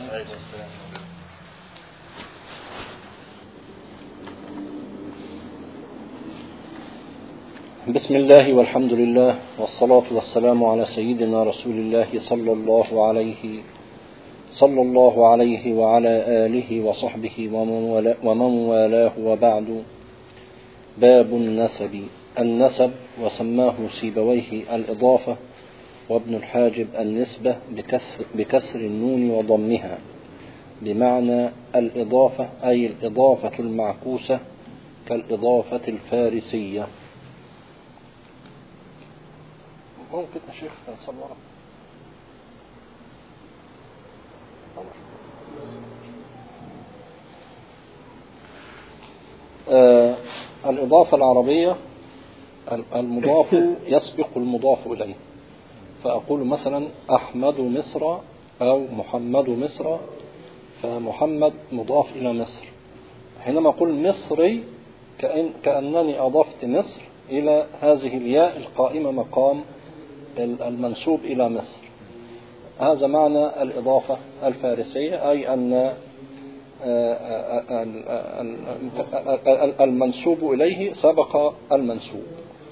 بسم الله والحمد لله والصلاة والسلام على سيدنا رسول الله صلى الله عليه وعلى آله وصحبه ومن والاه، وبعد. باب النسب وسماه سيبويه الإضافة، وابن الحاجب النسبة بكسر النون وضمها، بمعنى الإضافة أي الإضافة المعكوسة كالإضافة الفارسية. ممكن يا شيخ نصورها؟ الإضافة العربية المضاف يسبق المضاف إليه، فأقول مثلا أحمد مصر أو محمد مصر، فمحمد مضاف إلى مصر. حينما أقول مصري كأنني أضفت مصر إلى هذه الياء القائمة مقام المنسوب إلى مصر. هذا معنى الإضافة الفارسية، أي أن المنسوب إليه سبق المنسوب.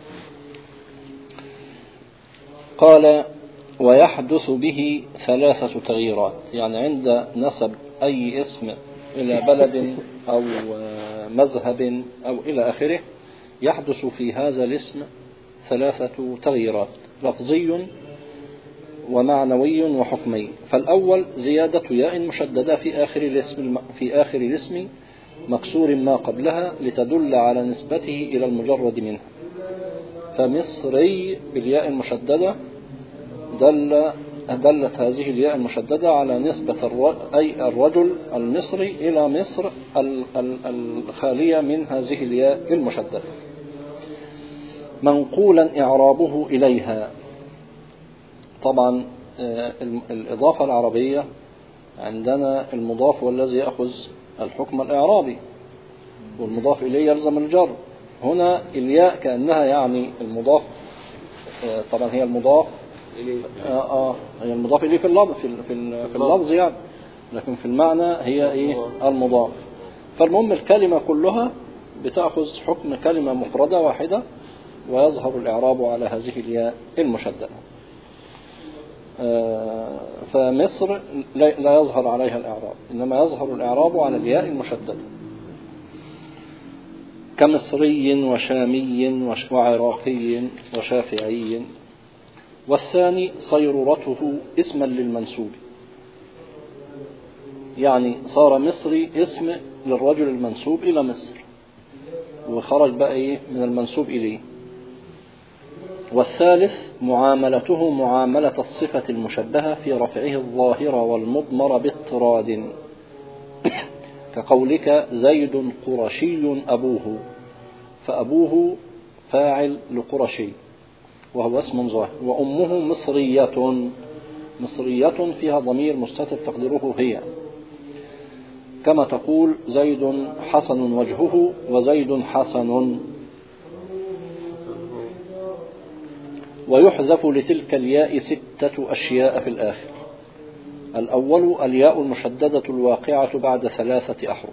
قال: ويحدث به ثلاثة تغييرات، يعني عند نسب أي اسم إلى بلد أو مذهب أو إلى آخره يحدث في هذا الاسم ثلاثة تغييرات: لفظي ومعنوي وحكمي. فالأول زيادة ياء مشددة في آخر الاسم مكسور ما قبلها لتدل على نسبته إلى المجرد منه. فمصري بالياء المشددة دلت هذه الياء المشددة على نسبة أي الرجل المصري إلى مصر الخالية من هذه الياء المشددة، منقولا إعرابه إليها. طبعا الإضافة العربية عندنا المضاف والذي يأخذ الحكم الإعرابي، والمضاف إليه يلزم الجر. هنا الياء كأنها يعني المضاف، طبعا هي المضاف هي المضاف إليه في اللفظ يعني، لكن في المعنى هي المضاف. فالمهم الكلمة كلها بتأخذ حكم كلمة مفردة واحدة، ويظهر الإعراب على هذه الياء المشددة. فمصر لا يظهر عليها الإعراب، إنما يظهر الإعراب على الياء المشددة، كمصري وشامي وعراقي وشافعي. والثاني صيرورته اسما للمنسوب، يعني صار مصري اسم للرجل المنسوب إلى مصر، وخرج بقى من المنسوب إليه. والثالث معاملته معاملة الصفة المشبهة في رفعه الظاهر والمضمر باضطراد، كقولك زيد قرشي أبوه، فأبوه فاعل لقرشي وهو اسم ظاهر، وأمه مصرية فيها ضمير مستتر تقديره هي، كما تقول زيد حسن وجهه وزيد حسن. ويحذف لتلك الياء 6 أشياء في الآخر: الأول الياء المشددة الواقعة بعد 3 أحرف،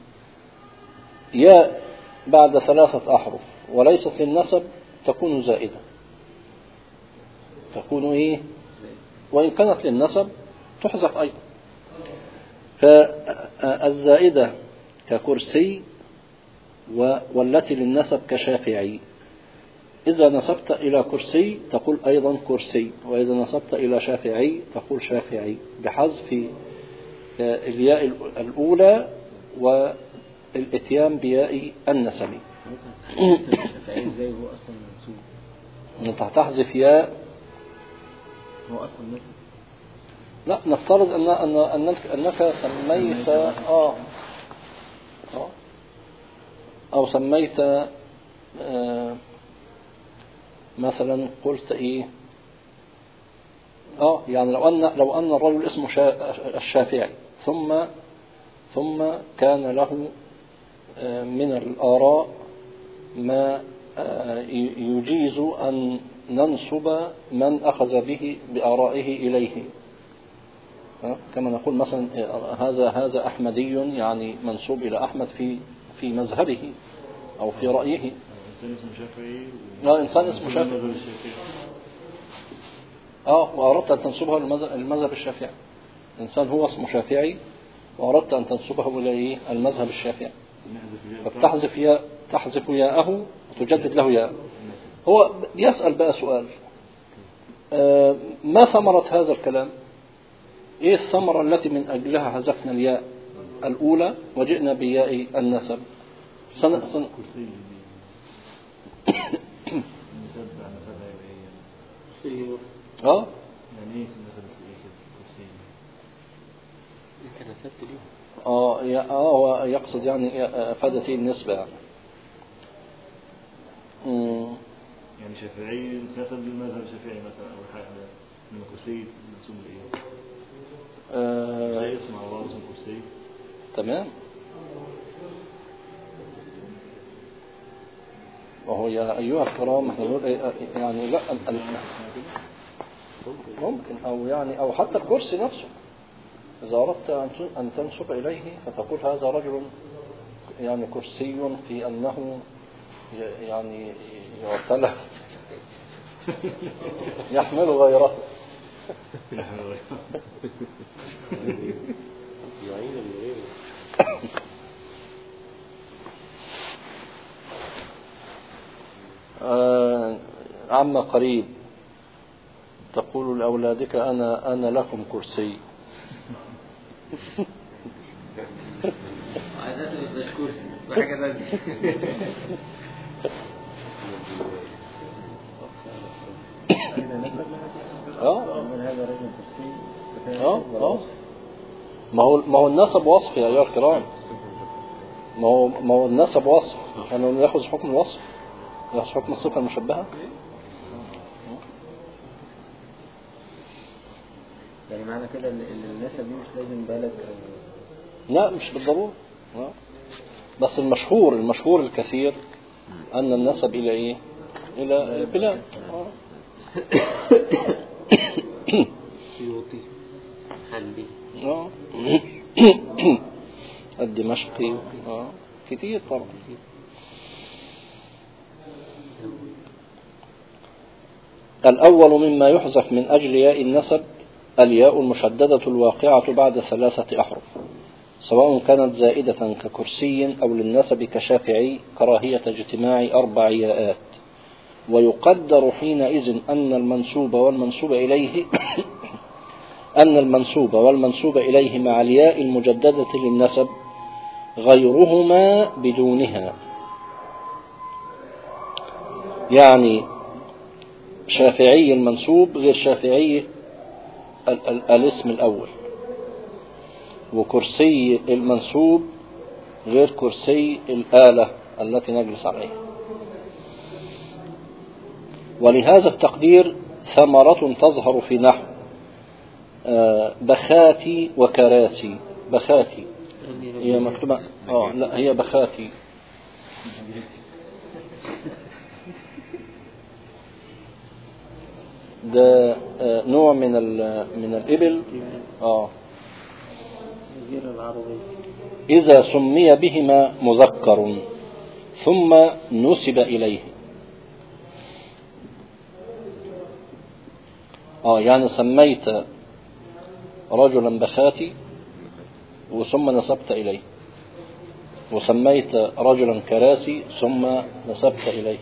ياء بعد 3 أحرف وليست للنسب تكون زائدة، تكون وإن كانت للنسب تحذف أيضا. فالزائدة ككرسي، والتي للنسب كشافعي. إذا نسبت إلى كرسي تقول أيضا كرسي، وإذا نسبت إلى شافعي تقول شافعي، بحذف الياء الأولى والإتيان بياء النسب. شافعي إزاي هو أصلا منسوب؟ أنت هتحذف ياء هو أصلا نسب. لا، نفترض أنك سميت أو سميت مثلا قلت يعني لو أن الرجل اسمه الشافعي ثم كان له من الآراء ما يجيز أن ننسب من أخذ به بآرائه إليه، كما نقول مثلا هذا أحمدي، يعني منسوب إلى أحمد في مذهبه أو في رأيه. إنسان اسمه شافعي إنسان اسمه شافعي وأردت أن تنسبه المذهب الشافعي. إنسان هو اسمه شافعي وأردت أن تنسبه إلى المذهب الشافعي، تحذف ياءه وتجدد له ياء. هو يسأل بقى سؤال، ما ثمرة هذا الكلام؟ إيه الثمرة التي من أجلها حذفنا الياء الأولى وجئنا بياء النسب؟ يعني ايه النسب الكرسي؟ انت نسبت ليه؟ هو يقصد يعني افادتي النسبة يعني. يعني شافعي نسب للمذهب الشافعي مثلا او حاجه من الكرسي منسوب لايه؟ زي اسم الله اسم الكرسي. تمام. وهو يا ايها الكرام احنا نقول يعني لا ممكن او حتى الكرسي نفسه إذا أردت أن تنسب إليه فتقول هذا رجل يعني كرسي في أنه يعني يعتلف يحمل غيره. عما قريب تقول لأولادك أنا لكم كرسي. عادات مش كرسي وحاجة ثانية. هذا رجل كرسي. ما هو النسب وصف يا أيها الكرام. ما هو النسب وصف، يعني يأخذ حكم الوصف، يأخذ حكم الصفة المشبهة. يعني معنى كده النسب دي مش لازم بالك لا مش بالضرورة. بس المشهور الكثير أن النسب إلى إيه؟ إلى بلاد. سيوطي حنبي الدمشقي كثير طبعا. الأول مما يحذف من أجل ياء النسب الياء المشددة الواقعة بعد 3 أحرف، سواء كانت زائدة ككرسي أو للنسب كشافعي، كراهية اجتماع 4 ياءات. ويقدر حينئذ أن المنسوب والمنسوب إليه مع الياء المجددة للنسب غيرهما بدونها. يعني شافعي المنسوب غير شافعي الاسم الأول، وكرسي المنسوب غير كرسي الآلة التي نجلس عليها. ولهذا التقدير ثمرة تظهر في نحو بخاتي وكراسي. بخاتي هي مكتوبة لا هي بخاتي. ده نوع من الإبل إذا سمي بهما مذكر ثم نسب إليه. يعني سميت رجلا بخاتي وثم نسبت إليه، وسميت رجلا كراسي ثم نسبت إليه.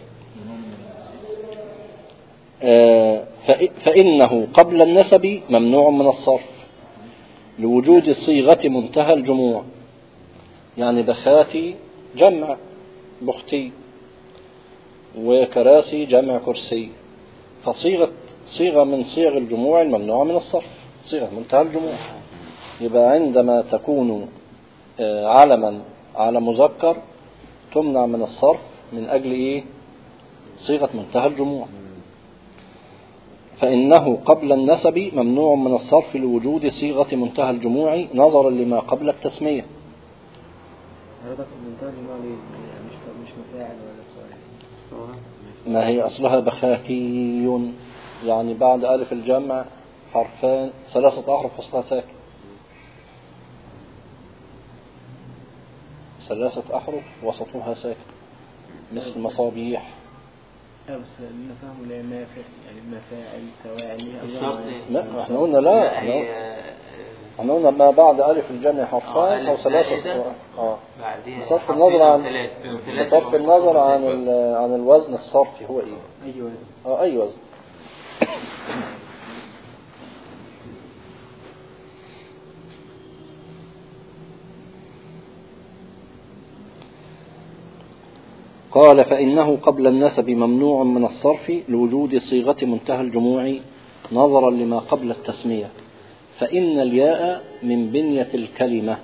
فإنه قبل النسب ممنوع من الصرف لوجود صيغة منتهى الجموع. يعني بخاتي جمع بختي، وكراسي جمع كرسي، صيغة من صيغ الجموع الممنوعة من الصرف، صيغة منتهى الجموع. يبقى عندما تكون علما على مذكر تمنع من الصرف من أجل إيه؟ صيغة منتهى الجموع. فإنه قبل النسب ممنوع من الصرف لوجود صيغة منتهى الجموع نظرا لما قبل التسمية. مش مفاعل ولا فاعل. ما هي أصلها بخاتي، يعني بعد ألف الجمع حرفان 3 أحرف فصلها ساكن. 3 أحرف وسطها ساكن مثل مصابيح. بس اللي فاهمه لا مافع يعني مفاعل فواعل لا احنا قلنا لا احنا قلنا ما بعد ألف الجمع حرفان أو 3 بصرف النظر عن الوزن الصرفي هو ايه؟ أي وزن. أي وزن. قال فإنه قبل النسب ممنوع من الصرف لوجود صيغة منتهى الجموع نظرا لما قبل التسمية، فإن الياء من بنية الكلمة.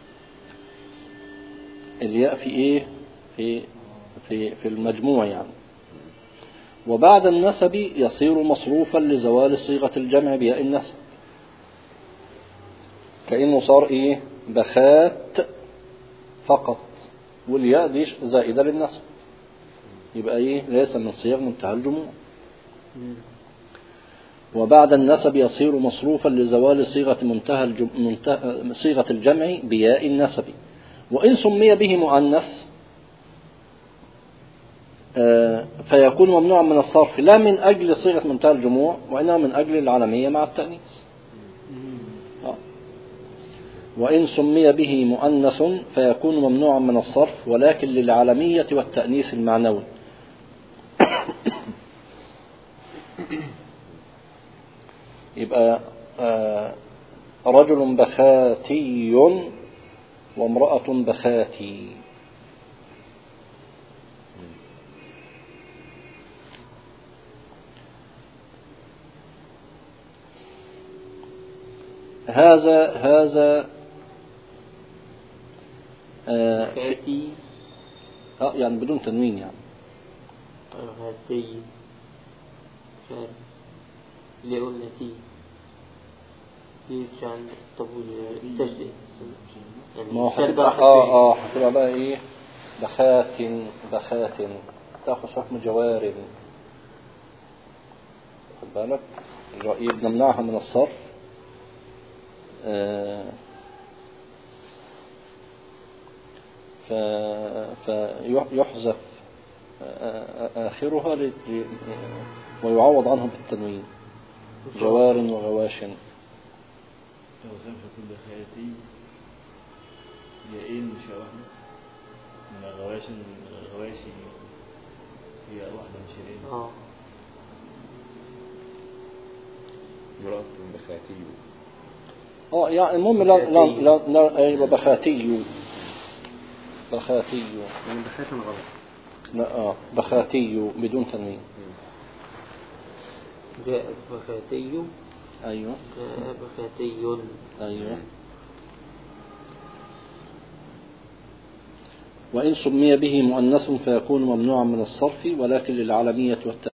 الياء في إيه؟ في المجموع يعني. وبعد النسب يصير مصروفا لزوال صيغة الجمع بياء النسب، كأنه صار إيه؟ بخات فقط، والياء دي زائدة للنسب، يبقى إيه؟ ليس من صيغ منتهى الجموع. وبعد النسب يصير مصروفا لزوال صيغة الجمع بياء النسب. وإن سمي به مؤنث فيكون ممنوعا من الصرف لا من أجل صيغة منتهى الجموع وإنما من أجل العلمية مع التأنيث. وإن سمي به مؤنث فيكون ممنوعا من الصرف ولكن للعلمية والتأنيث المعنوي. يبقى رجل بخاتي وامرأة بخاتي. هذا بخاتي يعني بدون تنوين يعني. بخاتي اللي قلنا تي يرجع عن الطبول التجديد ما هو هتبقى هتبقى بقى ايه؟ بخات تاخذ حكم جوار. خد بالك بنمنعها من الصرف فيحذف آخرها ويعوض عنهم بالتنوين جوار وغواش. لو سمحت بخاتي يائين مش واحدة من الغواشي هي واحدة مش يائين. امرأة بخاتي. يعني المهم لا أيوة بخاتي يعني بخاتي غلط. لا بخاتي بدون تنوين. جاءت بخاتي. أيوة. جاء بخاتي. أيوة. وإن سمي به مؤنث فيكون ممنوعا من الصرف ولكن للعلمية والتأنيث